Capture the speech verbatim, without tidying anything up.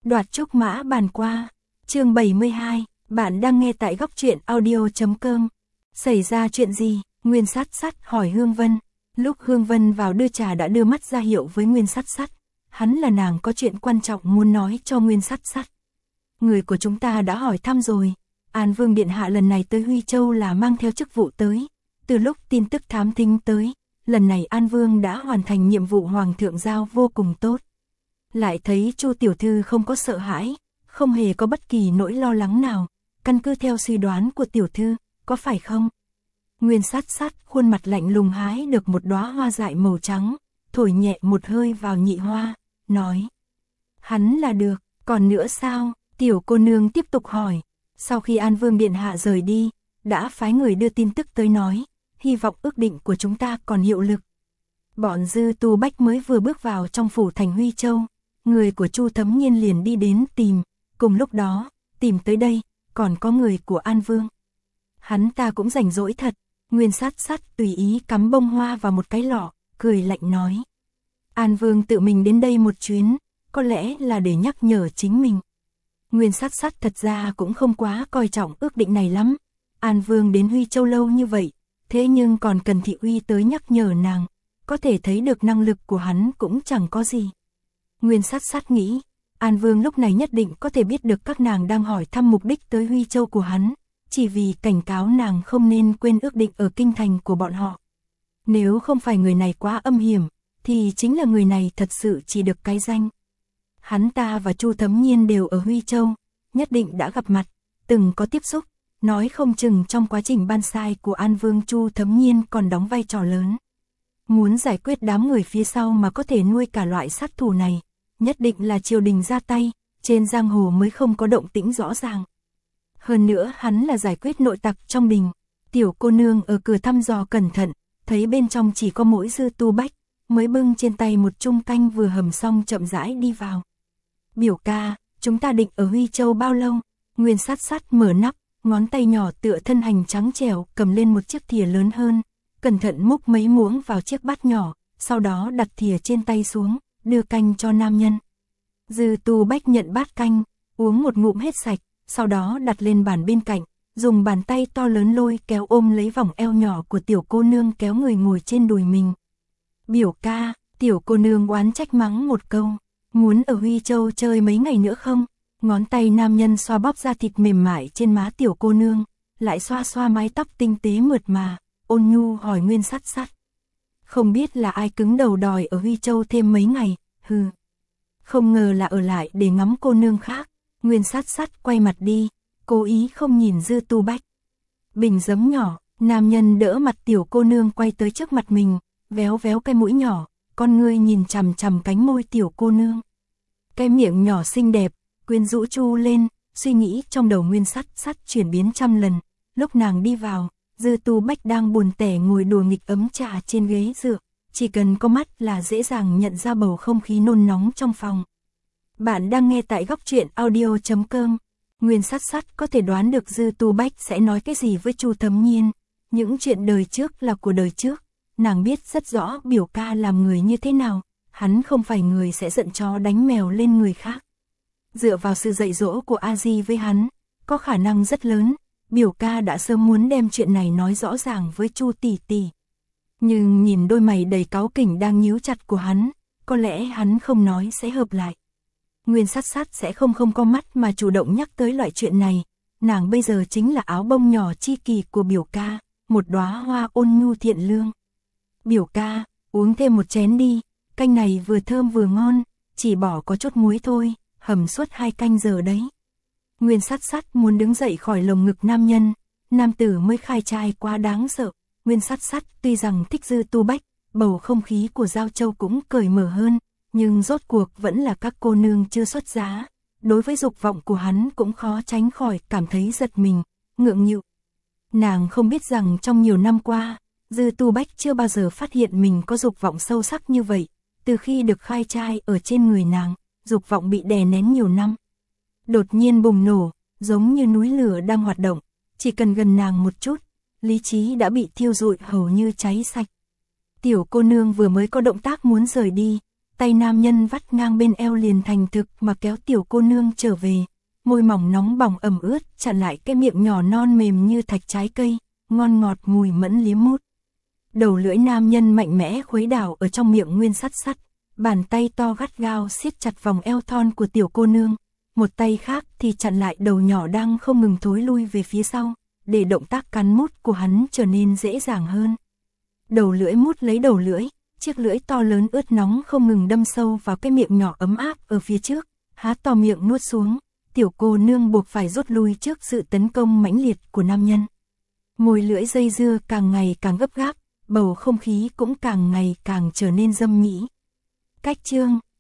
Đoạt trúc mã bàn qua. Chương bảy mươi hai, bạn đang nghe tại góc truyện audio chấm com. Xảy ra chuyện gì? Nguyên Sát Sắt hỏi Hương Vân. Lúc Hương Vân vào đưa trà đã đưa mắt ra hiệu với Nguyên Sát Sắt. Hắn là nàng có chuyện quan trọng muốn nói cho Nguyên Sát Sắt. Người của chúng ta đã hỏi thăm rồi. An Vương Điện Hạ lần này tới Huy Châu là mang theo chức vụ tới. Từ lúc tin tức thám thính tới, lần này An Vương đã hoàn thành nhiệm vụ Hoàng thượng giao vô cùng tốt. Lại thấy Chu tiểu thư không có sợ hãi, không hề có bất kỳ nỗi lo lắng nào, căn cứ theo suy đoán của tiểu thư, có phải không? Nguyên Sát Sắt khuôn mặt lạnh lùng hái được một đóa hoa dại màu trắng, thổi nhẹ một hơi vào nhị hoa, nói: "Hắn là được, còn nữa sao?" Tiểu cô nương tiếp tục hỏi. Sau khi An Vương Điện Hạ rời đi, đã phái người đưa tin tức tới nói, hy vọng ước định của chúng ta còn hiệu lực. Bọn Dư Tu Bách mới vừa bước vào trong phủ thành Huy Châu, người của Chu Thấm Nhiên liền đi đến tìm, cùng lúc đó, tìm tới đây, còn có người của An Vương. Hắn ta cũng rảnh rỗi thật. Nguyên Sát Sắt tùy ý cắm bông hoa vào một cái lọ, cười lạnh nói: An Vương tự mình đến đây một chuyến, có lẽ là để nhắc nhở chính mình. Nguyên Sát Sắt thật ra cũng không quá coi trọng ước định này lắm. An Vương đến Huy Châu lâu như vậy, thế nhưng còn cần thị uy tới nhắc nhở nàng, có thể thấy được năng lực của hắn cũng chẳng có gì. Nguyên Sát Sắt nghĩ, An Vương lúc này nhất định có thể biết được các nàng đang hỏi thăm mục đích tới Huy Châu của hắn, chỉ vì cảnh cáo nàng không nên quên ước định ở kinh thành của bọn họ. Nếu không phải người này quá âm hiểm, thì chính là người này thật sự chỉ được cái danh. Hắn ta và Chu Thấm Nhiên đều ở Huy Châu, nhất định đã gặp mặt, từng có tiếp xúc, nói không chừng trong quá trình ban sai của An Vương Chu Thấm Nhiên còn đóng vai trò lớn. Muốn giải quyết đám người phía sau mà có thể nuôi cả loại sát thủ này, nhất định là triều đình ra tay, trên giang hồ mới không có động tĩnh rõ ràng. Hơn nữa hắn là giải quyết nội tặc trong đình. Tiểu cô nương ở cửa thăm dò cẩn thận, thấy bên trong chỉ có mỗi Dư Tu Bách, mới bưng trên tay một chung canh vừa hầm xong chậm rãi đi vào. Biểu ca, chúng ta định ở Huy Châu bao lâu? Nguyên Sát Sắt mở nắp, ngón tay nhỏ tựa thân hành trắng trẻo cầm lên một chiếc thìa lớn hơn, cẩn thận múc mấy muỗng vào chiếc bát nhỏ, sau đó đặt thìa trên tay xuống, đưa canh cho nam nhân. Dư Tu Bách nhận bát canh, uống một ngụm hết sạch, sau đó đặt lên bàn bên cạnh, dùng bàn tay to lớn lôi kéo ôm lấy vòng eo nhỏ của tiểu cô nương kéo người ngồi trên đùi mình. Biểu ca, tiểu cô nương oán trách mắng một câu, muốn ở Huy Châu chơi mấy ngày nữa không? Ngón tay nam nhân xoa bóp da thịt mềm mại trên má tiểu cô nương, lại xoa xoa mái tóc tinh tế mượt mà, ôn nhu hỏi Nguyên Sát Sắt. Không biết là ai cứng đầu đòi ở Huy Châu thêm mấy ngày, hừ. Không ngờ là ở lại để ngắm cô nương khác. Nguyên Sát Sắt quay mặt đi, cố ý không nhìn Dư Tu Bách. Bình giấm nhỏ, nam nhân đỡ mặt tiểu cô nương quay tới trước mặt mình, véo véo cái mũi nhỏ, con ngươi nhìn chằm chằm cánh môi tiểu cô nương. Cái miệng nhỏ xinh đẹp, quyến rũ chu lên, suy nghĩ trong đầu Nguyên Sát Sắt chuyển biến trăm lần. Lúc nàng đi vào, Dư Tu Bách đang buồn tẻ ngồi đùa nghịch ấm trà trên ghế dựa, chỉ cần có mắt là dễ dàng nhận ra bầu không khí nôn nóng trong phòng. Bạn đang nghe tại góc truyện audio chấm com. Nguyên Sát Sắt có thể đoán được Dư Tu Bách sẽ nói cái gì với Chu Thấm Nhiên. Những chuyện đời trước là của đời trước. Nàng biết rất rõ biểu ca làm người như thế nào. Hắn không phải người sẽ giận chó đánh mèo lên người khác. Dựa vào sự dạy dỗ của A Di với hắn, có khả năng rất lớn, biểu ca đã sớm muốn đem chuyện này nói rõ ràng với Chu tỷ tỷ. Nhưng nhìn đôi mày đầy cáu kỉnh đang nhíu chặt của hắn, có lẽ hắn không nói sẽ hợp lại. Nguyên Sát Sắt sẽ không không có mắt mà chủ động nhắc tới loại chuyện này. Nàng bây giờ chính là áo bông nhỏ chi kỳ của biểu ca, một đóa hoa ôn nhu thiện lương. Biểu ca, uống thêm một chén đi, canh này vừa thơm vừa ngon, chỉ bỏ có chút muối thôi, hầm suốt hai canh giờ đấy. Nguyên Sát Sắt muốn đứng dậy khỏi lồng ngực nam nhân, nam tử mới khai trai quá đáng sợ. Nguyên Sát Sắt tuy rằng thích Dư Tu Bách, bầu không khí của Giao Châu cũng cởi mở hơn. Nhưng rốt cuộc vẫn là các cô nương chưa xuất giá, đối với dục vọng của hắn cũng khó tránh khỏi cảm thấy giật mình, ngượng nghịu. Nàng không biết rằng trong nhiều năm qua, Dư Tu Bách chưa bao giờ phát hiện mình có dục vọng sâu sắc như vậy, từ khi được khai trai ở trên người nàng, dục vọng bị đè nén nhiều năm. Đột nhiên bùng nổ, giống như núi lửa đang hoạt động, chỉ cần gần nàng một chút, lý trí đã bị thiêu rụi hầu như cháy sạch. Tiểu cô nương vừa mới có động tác muốn rời đi, tay nam nhân vắt ngang bên eo liền thành thực mà kéo tiểu cô nương trở về, môi mỏng nóng bỏng ẩm ướt chặn lại cái miệng nhỏ non mềm như thạch trái cây, ngon ngọt mùi mẫn liếm mút. Đầu lưỡi nam nhân mạnh mẽ khuấy đảo ở trong miệng Nguyên Sắt Sắt, bàn tay to gắt gao siết chặt vòng eo thon của tiểu cô nương, một tay khác thì chặn lại đầu nhỏ đang không ngừng thối lui về phía sau, để động tác cắn mút của hắn trở nên dễ dàng hơn. Đầu lưỡi mút lấy đầu lưỡi, chiếc lưỡi to lớn ướt nóng không ngừng đâm sâu vào cái miệng nhỏ ấm áp ở phía trước, há to miệng nuốt xuống, tiểu cô nương buộc phải rút lui trước sự tấn công mãnh liệt của nam nhân. Môi lưỡi dây dưa càng ngày càng gấp gáp, bầu không khí cũng càng ngày càng trở nên dâm mỹ. Cách chương